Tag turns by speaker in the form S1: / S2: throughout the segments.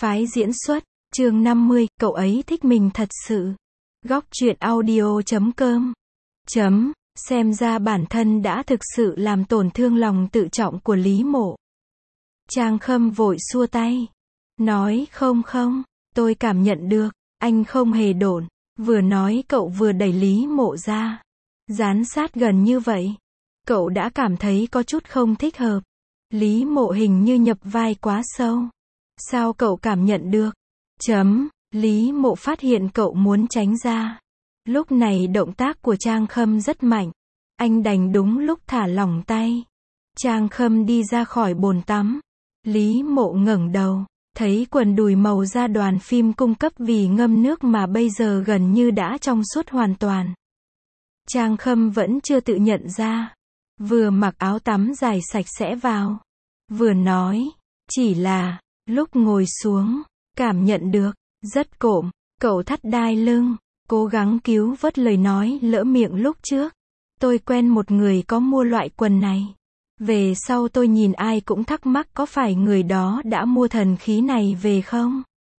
S1: Phái diễn xuất, chương 50, cậu ấy thích mình thật sự. Góc truyện audio.com. Xem ra bản thân đã thực sự làm tổn thương lòng tự trọng của Lý Mộ. Trang Khâm vội xua tay. Nói không, tôi cảm nhận được, anh không hề đổn. Vừa nói cậu vừa đẩy Lý Mộ ra. Dán sát gần như vậy. Cậu đã cảm thấy có chút không thích hợp. Lý Mộ hình như nhập vai quá sâu. Sao cậu cảm nhận được? Lý Mộ phát hiện cậu muốn tránh ra. Lúc này động tác của Trang Khâm rất mạnh. Anh đành đúng lúc thả lỏng tay. Trang Khâm đi ra khỏi bồn tắm. Lý Mộ ngẩng đầu, thấy quần đùi màu da đoàn phim cung cấp vì ngâm nước mà bây giờ gần như đã trong suốt hoàn toàn. Trang Khâm vẫn chưa tự nhận ra. Vừa mặc áo tắm dài sạch sẽ vào. Vừa nói, chỉ là, lúc ngồi xuống, cảm nhận được, rất cộm, cậu thắt đai lưng, cố gắng cứu vớt lời nói lỡ miệng lúc trước. Tôi quen một người có mua loại quần này. Về sau tôi nhìn ai cũng thắc mắc có phải người đó đã mua thần khí này về không?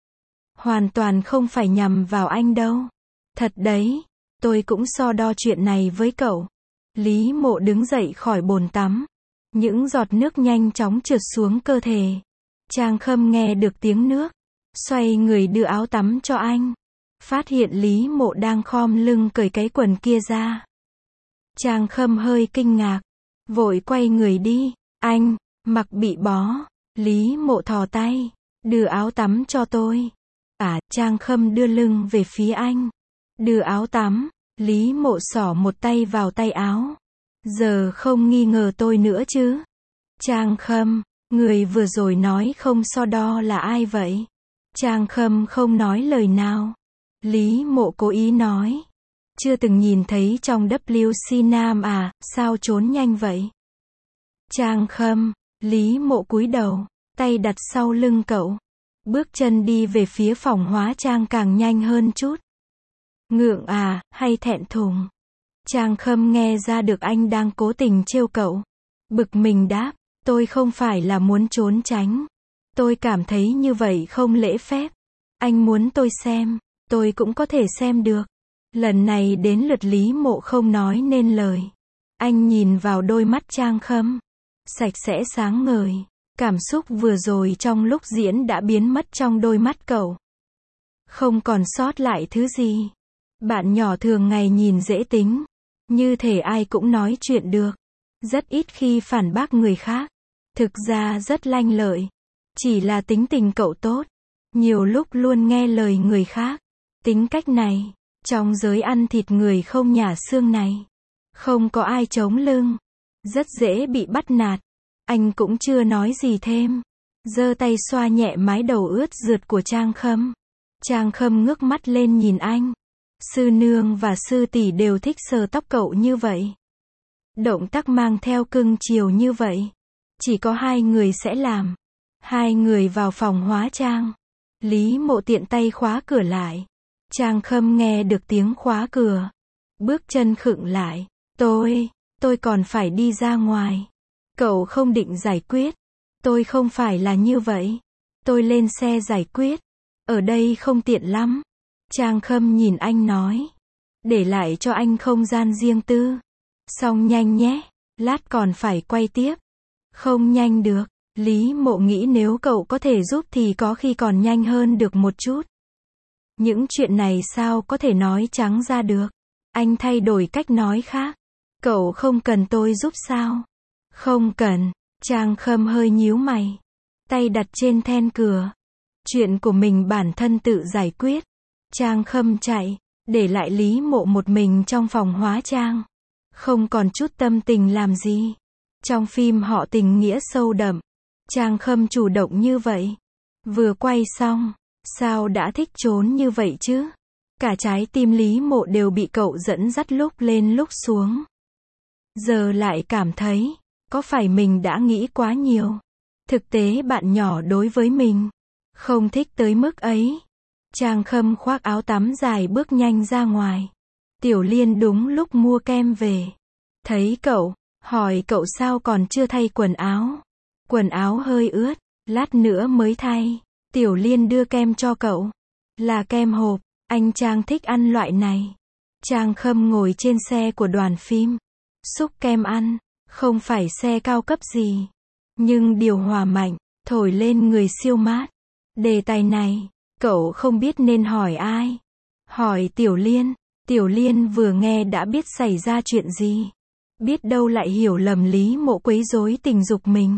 S1: Hoàn toàn không phải nhằm vào anh đâu. Thật đấy, tôi cũng so đo chuyện này với cậu. Lý Mộ đứng dậy khỏi bồn tắm. Những giọt nước nhanh chóng trượt xuống cơ thể. Trang Khâm nghe được tiếng nước. Xoay người đưa áo tắm cho anh. Phát hiện Lý Mộ đang khom lưng cởi cái quần kia ra. Trang Khâm hơi kinh ngạc. Vội quay người đi. Anh, mặc bị bó. Lý Mộ thò tay. Đưa áo tắm cho tôi. Trang Khâm đưa lưng về phía anh. Đưa áo tắm. Lý Mộ xỏ một tay vào tay áo. Giờ không nghi ngờ tôi nữa chứ? Trang Khâm, người vừa rồi nói không so đo là ai vậy? Trang Khâm không nói lời nào. Lý Mộ cố ý nói. Chưa từng nhìn thấy trong WC Nam à, sao trốn nhanh vậy? Trang Khâm, Lý Mộ cúi đầu, tay đặt sau lưng cậu. Bước chân đi về phía phòng hóa trang càng nhanh hơn chút. Ngượng à, hay thẹn thùng? Trang Khâm nghe ra được anh đang cố tình trêu cậu. Bực mình đáp, tôi không phải là muốn trốn tránh. Tôi cảm thấy như vậy không lễ phép. Anh muốn tôi xem, tôi cũng có thể xem được. Lần này đến lượt Lý Mộ không nói nên lời. Anh nhìn vào đôi mắt Trang Khâm. Sạch sẽ sáng ngời. Cảm xúc vừa rồi trong lúc diễn đã biến mất trong đôi mắt cậu. Không còn sót lại thứ gì. Bạn nhỏ thường ngày nhìn dễ tính. Như thể ai cũng nói chuyện được. Rất ít khi phản bác người khác. Thực ra rất lanh lợi. Chỉ là tính tình cậu tốt. Nhiều lúc luôn nghe lời người khác. Tính cách này, trong giới ăn thịt người không nhả xương này, không có ai chống lưng. Rất dễ bị bắt nạt. Anh cũng chưa nói gì thêm. Giơ tay xoa nhẹ mái đầu ướt rượt của Trang Khâm. Trang Khâm ngước mắt lên nhìn anh. Sư nương và sư tỷ đều thích sờ tóc cậu như vậy. Động tác mang theo cưng chiều như vậy. Chỉ có hai người sẽ làm. Hai người vào phòng hóa trang. Lý Mộ tiện tay khóa cửa lại. Trang Khâm nghe được tiếng khóa cửa. Bước chân khựng lại. Tôi còn phải đi ra ngoài. Cậu không định giải quyết. Tôi không phải là như vậy. Tôi lên xe giải quyết. Ở đây không tiện lắm. Trang Khâm nhìn anh nói. Để lại cho anh không gian riêng tư. Xong nhanh nhé. Lát còn phải quay tiếp. Không nhanh được. Lý Mộ nghĩ nếu cậu có thể giúp thì có khi còn nhanh hơn được một chút. Những chuyện này sao có thể nói trắng ra được. Anh thay đổi cách nói khác. Cậu không cần tôi giúp sao? Không cần. Trang Khâm hơi nhíu mày. Tay đặt trên then cửa. Chuyện của mình bản thân tự giải quyết. Trang Khâm chạy. Để lại Lý Mộ một mình trong phòng hóa trang. Không còn chút tâm tình làm gì. Trong phim họ tình nghĩa sâu đậm. Trang Khâm chủ động như vậy. Vừa quay xong. Sao đã thích trốn như vậy chứ? Cả trái tim Lý Mộ đều bị cậu dẫn dắt lúc lên lúc xuống. Giờ lại cảm thấy, có phải mình đã nghĩ quá nhiều? Thực tế bạn nhỏ đối với mình, không thích tới mức ấy. Trang Khâm khoác áo tắm dài bước nhanh ra ngoài. Tiểu Liên đúng lúc mua kem về. Thấy cậu, hỏi cậu sao còn chưa thay quần áo. Quần áo hơi ướt, lát nữa mới thay. Tiểu Liên đưa kem cho cậu. Là kem hộp, anh Trang thích ăn loại này. Trang Khâm ngồi trên xe của đoàn phim. Xúc kem ăn, không phải xe cao cấp gì. Nhưng điều hòa mạnh, thổi lên người siêu mát. Đề tài này, cậu không biết nên hỏi ai. Hỏi Tiểu Liên. Tiểu Liên vừa nghe đã biết xảy ra chuyện gì. Biết đâu lại hiểu lầm Lý Mộ quấy rối tình dục mình.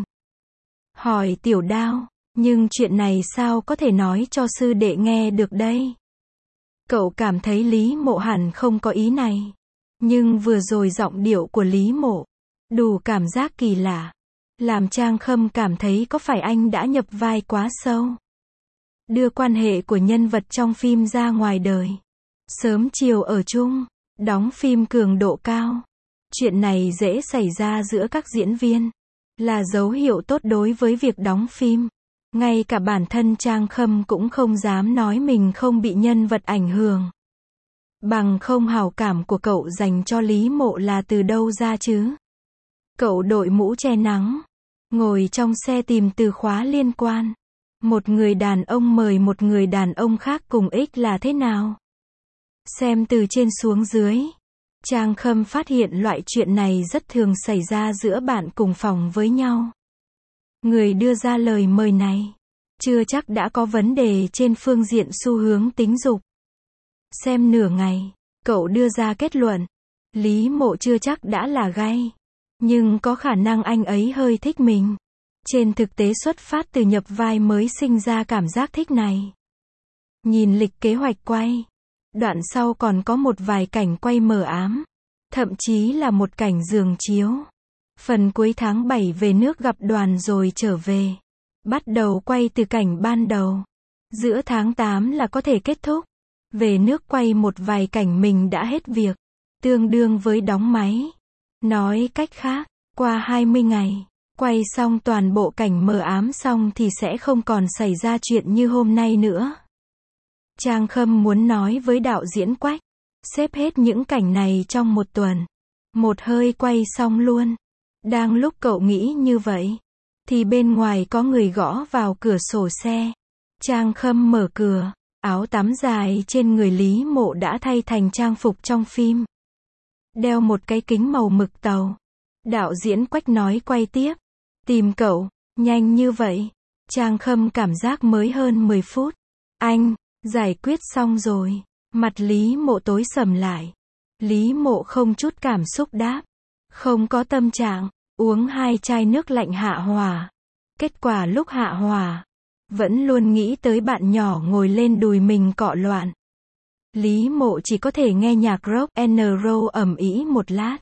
S1: Hỏi Tiểu Đao, nhưng chuyện này sao có thể nói cho sư đệ nghe được đây? Cậu cảm thấy Lý Mộ hẳn không có ý này. Nhưng vừa rồi giọng điệu của Lý Mộ, đủ cảm giác kỳ lạ. Làm Trang Khâm cảm thấy có phải anh đã nhập vai quá sâu. Đưa quan hệ của nhân vật trong phim ra ngoài đời. Sớm chiều ở chung, đóng phim cường độ cao. Chuyện này dễ xảy ra giữa các diễn viên. Là dấu hiệu tốt đối với việc đóng phim. Ngay cả bản thân Trang Khâm cũng không dám nói mình không bị nhân vật ảnh hưởng. Bằng không hảo cảm của cậu dành cho Lý Mộ là từ đâu ra chứ? Cậu đội mũ che nắng. Ngồi trong xe tìm từ khóa liên quan. Một người đàn ông mời một người đàn ông khác cùng ích là thế nào? Xem từ trên xuống dưới. Trang Khâm phát hiện loại chuyện này rất thường xảy ra giữa bạn cùng phòng với nhau. Người đưa ra lời mời này, chưa chắc đã có vấn đề trên phương diện xu hướng tính dục. Xem nửa ngày, cậu đưa ra kết luận. Lý Mộ chưa chắc đã là gay. Nhưng có khả năng anh ấy hơi thích mình. Trên thực tế xuất phát từ nhập vai mới sinh ra cảm giác thích này. Nhìn lịch kế hoạch quay. Đoạn sau còn có một vài cảnh quay mờ ám. Thậm chí là một cảnh giường chiếu. Phần cuối tháng 7 về nước gặp đoàn rồi trở về. Bắt đầu quay từ cảnh ban đầu. Giữa tháng 8 là có thể kết thúc. Về nước quay một vài cảnh mình đã hết việc. Tương đương với đóng máy. Nói cách khác, qua 20 ngày, quay xong toàn bộ cảnh mờ ám xong thì sẽ không còn xảy ra chuyện như hôm nay nữa. Trang Khâm muốn nói với đạo diễn Quách, xếp hết những cảnh này trong một tuần. Một hơi quay xong luôn. Đang lúc cậu nghĩ như vậy, thì bên ngoài có người gõ vào cửa sổ xe. Trang Khâm mở cửa, áo tắm dài trên người Lý Mộ đã thay thành trang phục trong phim. Đeo một cái kính màu mực tàu. Đạo diễn Quách nói quay tiếp. Tìm cậu, nhanh như vậy. Trang Khâm cảm giác mới hơn 10 phút. Anh, giải quyết xong rồi. Mặt Lý Mộ tối sầm lại. Lý Mộ không chút cảm xúc đáp. Không có tâm trạng, uống 2 chai nước lạnh hạ hỏa. Kết quả lúc hạ hỏa, vẫn luôn nghĩ tới bạn nhỏ ngồi lên đùi mình cọ loạn. Lý Mộ chỉ có thể nghe nhạc rock and roll ầm ĩ một lát.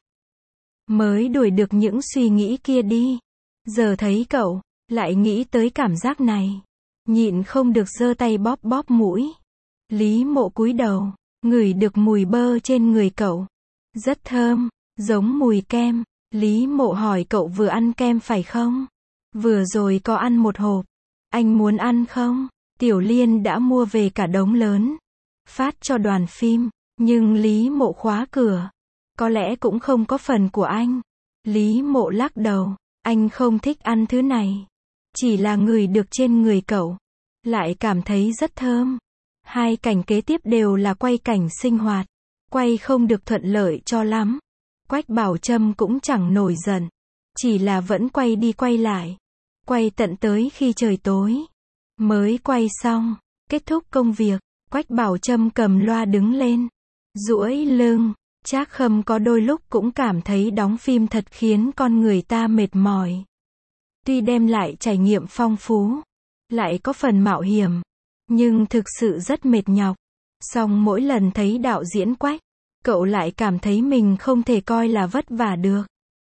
S1: Mới đuổi được những suy nghĩ kia đi. Giờ thấy cậu, lại nghĩ tới cảm giác này. Nhịn không được giơ tay bóp bóp mũi. Lý Mộ cúi đầu, ngửi được mùi bơ trên người cậu. Rất thơm, giống mùi kem. Lý Mộ hỏi cậu vừa ăn kem phải không? Vừa rồi có ăn một hộp. Anh muốn ăn không? Tiểu Liên đã mua về cả đống lớn. Phát cho đoàn phim. Nhưng Lý Mộ khóa cửa. Có lẽ cũng không có phần của anh. Lý Mộ lắc đầu. Anh không thích ăn thứ này. Chỉ là ngửi được trên người cậu. Lại cảm thấy rất thơm. 2 cảnh kế tiếp đều là quay cảnh sinh hoạt. Quay không được thuận lợi cho lắm. Quách Bảo Trâm cũng chẳng nổi giận. Chỉ là vẫn quay đi quay lại. Quay tận tới khi trời tối. Mới quay xong. Kết thúc công việc. Quách Bảo Trâm cầm loa đứng lên. Duỗi lưng. Trác Khâm có đôi lúc cũng cảm thấy đóng phim thật khiến con người ta mệt mỏi. Tuy đem lại trải nghiệm phong phú. Lại có phần mạo hiểm. Nhưng thực sự rất mệt nhọc. Song mỗi lần thấy đạo diễn Quách, cậu lại cảm thấy mình không thể coi là vất vả được.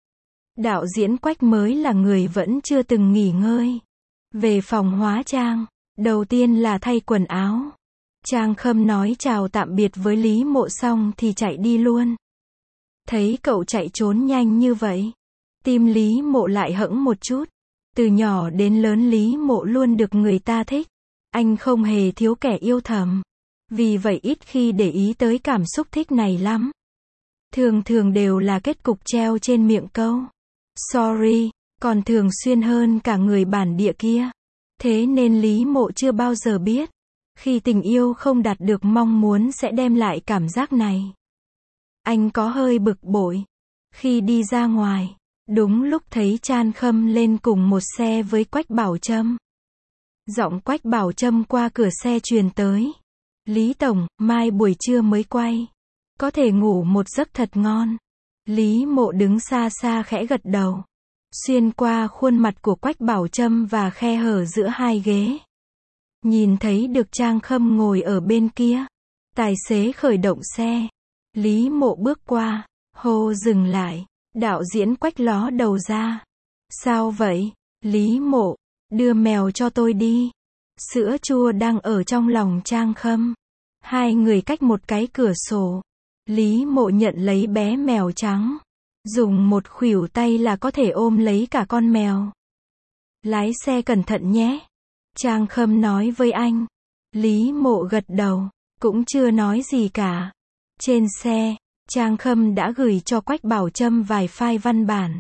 S1: Đạo diễn Quách mới là người vẫn chưa từng nghỉ ngơi. Về phòng hóa trang, đầu tiên là thay quần áo. Trang Khâm nói chào tạm biệt với Lý Mộ xong thì chạy đi luôn. Thấy cậu chạy trốn nhanh như vậy, tim Lý Mộ lại hững một chút. Từ nhỏ đến lớn Lý Mộ luôn được người ta thích. Anh không hề thiếu kẻ yêu thầm. Vì vậy ít khi để ý tới cảm xúc thích này lắm. Thường thường đều là kết cục treo trên miệng câu sorry, còn thường xuyên hơn cả người bản địa kia. Thế nên Lý Mộ chưa bao giờ biết, khi tình yêu không đạt được mong muốn sẽ đem lại cảm giác này. Anh có hơi bực bội. Khi đi ra ngoài, đúng lúc thấy Chan Khâm lên cùng một xe với Quách Bảo Trâm. Giọng Quách Bảo Trâm qua cửa xe truyền tới. Lý Tổng, mai buổi trưa mới quay. Có thể ngủ một giấc thật ngon. Lý Mộ đứng xa xa khẽ gật đầu. Xuyên qua khuôn mặt của Quách Bảo Trâm và khe hở giữa hai ghế. Nhìn thấy được Trang Khâm ngồi ở bên kia. Tài xế khởi động xe. Lý Mộ bước qua, hô dừng lại. Đạo diễn Quách ló đầu ra. Sao vậy? Lý Mộ, đưa mèo cho tôi đi. Sữa chua đang ở trong lòng Trang Khâm. Hai người cách một cái cửa sổ. Lý Mộ nhận lấy bé mèo trắng. Dùng một khuỷu tay là có thể ôm lấy cả con mèo. Lái xe cẩn thận nhé. Trang Khâm nói với anh. Lý Mộ gật đầu, cũng chưa nói gì cả. Trên xe, Trang Khâm đã gửi cho Quách Bảo Trâm vài file văn bản.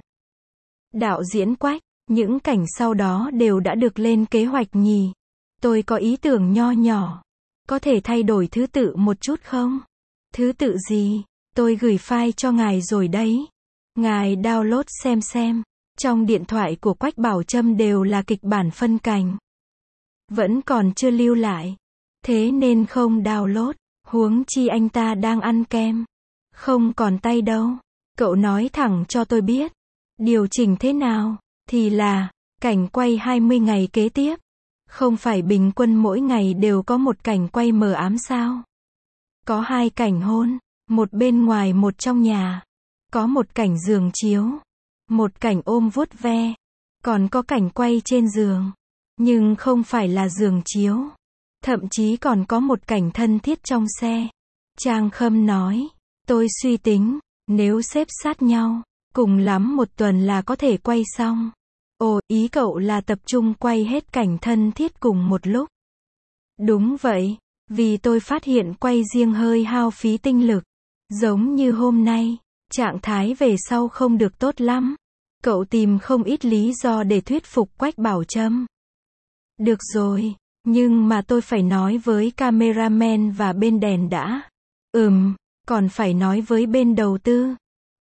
S1: Đạo diễn Quách, những cảnh sau đó đều đã được lên kế hoạch nhỉ. Tôi có ý tưởng nho nhỏ. Có thể thay đổi thứ tự một chút không? Thứ tự gì? Tôi gửi file cho ngài rồi đấy. Ngài download xem. Trong điện thoại của Quách Bảo Trâm đều là kịch bản phân cảnh. Vẫn còn chưa lưu lại. Thế nên không download. Huống chi anh ta đang ăn kem. Không còn tay đâu. Cậu nói thẳng cho tôi biết. Điều chỉnh thế nào? Thì là, cảnh quay 20 ngày kế tiếp. Không phải bình quân mỗi ngày đều có một cảnh quay mờ ám sao? Có 2 cảnh hôn. Một bên ngoài một trong nhà. Có một cảnh giường chiếu. Một cảnh ôm vuốt ve. Còn có cảnh quay trên giường. Nhưng không phải là giường chiếu. Thậm chí còn có một cảnh thân thiết trong xe. Trang Khâm nói. Tôi suy tính, nếu xếp sát nhau, cùng lắm 1 tuần là có thể quay xong. Ồ, ý cậu là tập trung quay hết cảnh thân thiết cùng một lúc. Đúng vậy, vì tôi phát hiện quay riêng hơi hao phí tinh lực. Giống như hôm nay, trạng thái về sau không được tốt lắm. Cậu tìm không ít lý do để thuyết phục Quách Bảo Trâm. Được rồi, nhưng mà tôi phải nói với cameraman và bên đèn đã. Còn phải nói với bên đầu tư.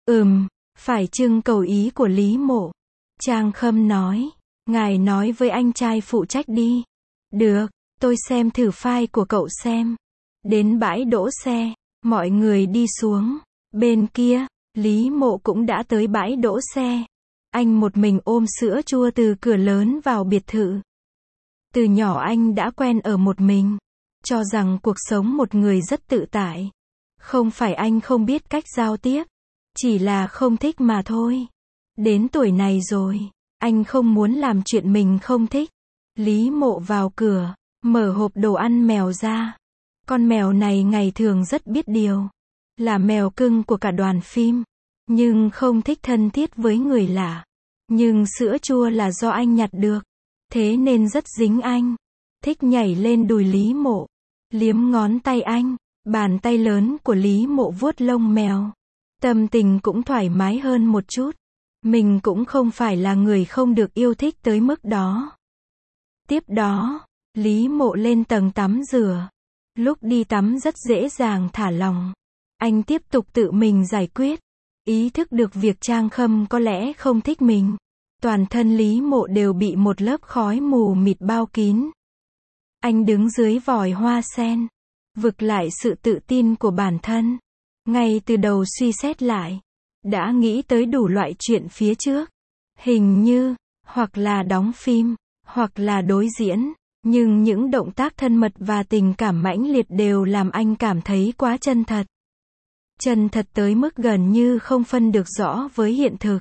S1: Phải trưng cầu ý của Lý Mộ. Trang Khâm nói. Ngài nói với anh trai phụ trách đi. Được, tôi xem thử file của cậu xem. Đến bãi đỗ xe, mọi người đi xuống. Bên kia, Lý Mộ cũng đã tới bãi đỗ xe. Anh một mình ôm sữa chua từ cửa lớn vào biệt thự. Từ nhỏ anh đã quen ở một mình. Cho rằng cuộc sống một người rất tự tại. Không phải anh không biết cách giao tiếp. Chỉ là không thích mà thôi. Đến tuổi này rồi, anh không muốn làm chuyện mình không thích. Lý Mộ vào cửa, mở hộp đồ ăn mèo ra. Con mèo này ngày thường rất biết điều. Là mèo cưng của cả đoàn phim. Nhưng không thích thân thiết với người lạ. Nhưng sữa chua là do anh nhặt được. Thế nên rất dính anh. Thích nhảy lên đùi Lý Mộ. Liếm ngón tay anh. Bàn tay lớn của Lý Mộ vuốt lông mèo. Tâm tình cũng thoải mái hơn một chút. Mình cũng không phải là người không được yêu thích tới mức đó. Tiếp đó, Lý Mộ lên tầng tắm rửa. Lúc đi tắm rất dễ dàng thả lỏng. Anh tiếp tục tự mình giải quyết. Ý thức được việc Trang Khâm có lẽ không thích mình. Toàn thân Lý Mộ đều bị một lớp khói mù mịt bao kín. Anh đứng dưới vòi hoa sen. Vực lại sự tự tin của bản thân. Ngay từ đầu suy xét lại. Đã nghĩ tới đủ loại chuyện phía trước. Hình như, hoặc là đóng phim, hoặc là đối diễn. Nhưng những động tác thân mật và tình cảm mãnh liệt đều làm anh cảm thấy quá chân thật. Chân thật tới mức gần như không phân được rõ với hiện thực.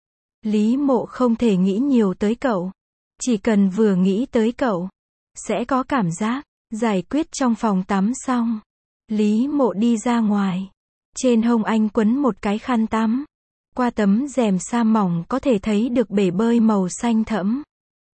S1: Lý Mộ không thể nghĩ nhiều tới cậu. Chỉ cần vừa nghĩ tới cậu, sẽ có cảm giác. Giải quyết trong phòng tắm xong. Lý Mộ đi ra ngoài. Trên hông anh quấn một cái khăn tắm. Qua tấm rèm sa mỏng có thể thấy được bể bơi màu xanh thẫm.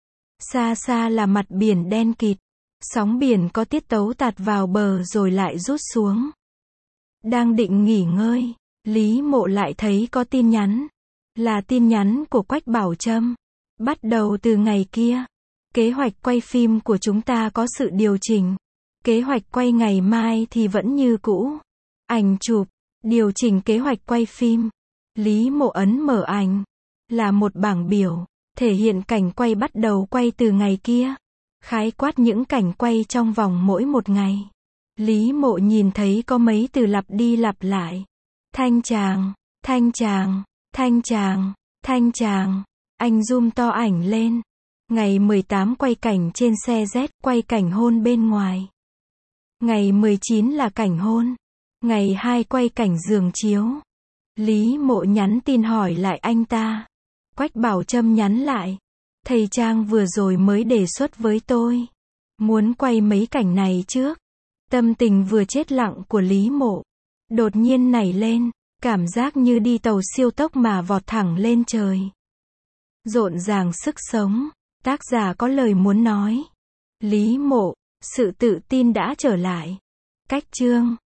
S1: Xa xa là mặt biển đen kịt. Sóng biển có tiết tấu tạt vào bờ rồi lại rút xuống. Đang định nghỉ ngơi, Lý Mộ lại thấy có tin nhắn. Là tin nhắn của Quách Bảo Trâm. Bắt đầu từ ngày kia, Kế hoạch quay phim của chúng ta có sự điều chỉnh. Kế hoạch quay ngày mai thì vẫn như cũ. Ảnh chụp, điều chỉnh kế hoạch quay phim. Lý Mộ ấn mở ảnh. Là một bảng biểu, thể hiện cảnh quay bắt đầu quay từ ngày kia. Khái quát những cảnh quay trong vòng mỗi một ngày. Lý Mộ nhìn thấy có mấy từ lặp đi lặp lại. Thanh Tràng, Thanh Tràng, Thanh Tràng, Thanh Tràng. Anh zoom to ảnh lên. Ngày 18 quay cảnh trên xe Z, quay cảnh hôn bên ngoài. Ngày 19 là cảnh hôn. Ngày 2 quay cảnh giường chiếu. Lý Mộ nhắn tin hỏi lại anh ta. Quách Bảo Trâm nhắn lại. Thầy Trang vừa rồi mới đề xuất với tôi. Muốn quay mấy cảnh này trước. Tâm tình vừa chết lặng của Lý Mộ đột nhiên nảy lên, cảm giác như đi tàu siêu tốc mà vọt thẳng lên trời. Rộn ràng sức sống, tác giả có lời muốn nói. Lý Mộ, sự tự tin đã trở lại. Cách chương